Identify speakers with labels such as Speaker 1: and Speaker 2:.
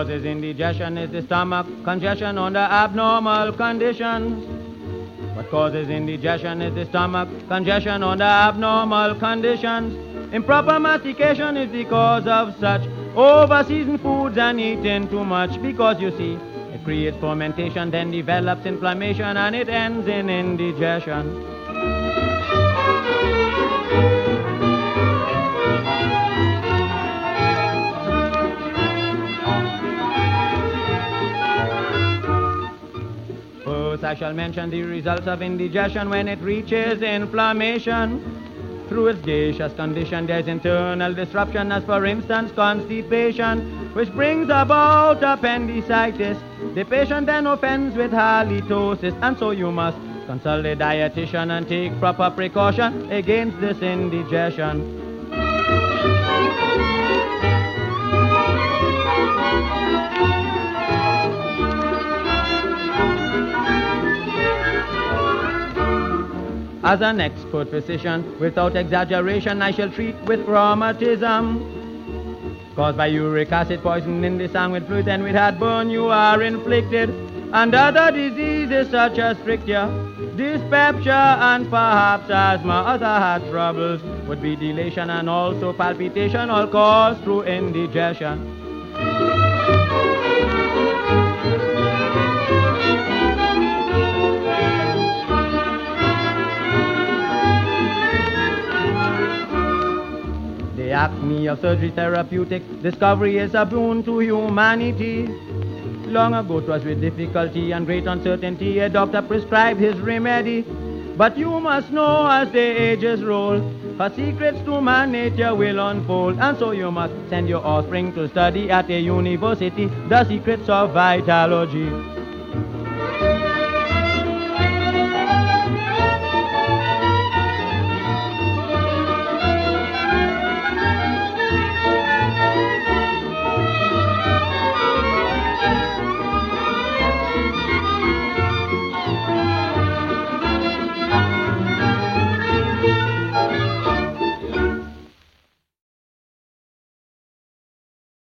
Speaker 1: causes indigestion is the stomach congestion under abnormal conditions. What causes indigestion is the stomach congestion under abnormal conditions. Improper mastication is the cause of such over-seasoned foods and eating too much, because you see, it creates fermentation, then develops inflammation, and it ends in indigestion. First, I shall mention the results of indigestion when it reaches inflammation. Through its gaseous condition, there's internal disruption, as for instance constipation, which brings about appendicitis. The patient then offends with halitosis, and so you must consult a dietitian and take proper precaution against this indigestion. As an expert physician, without exaggeration, I shall treat with rheumatism caused by uric acid poison in the sanguine fluid, and with heartburn you are inflicted, and other diseases such as stricture, dyspepsia, and perhaps asthma. Other heart troubles would be dilation and also palpitation, all caused through indigestion. The acme of surgery therapeutic discovery is a boon to humanity. Long ago 'twas with difficulty and great uncertainty a doctor prescribed his remedy. But you must know as the ages roll, her secrets to man nature will unfold. And so you must send your offspring to study at a university the secrets of vitalogy.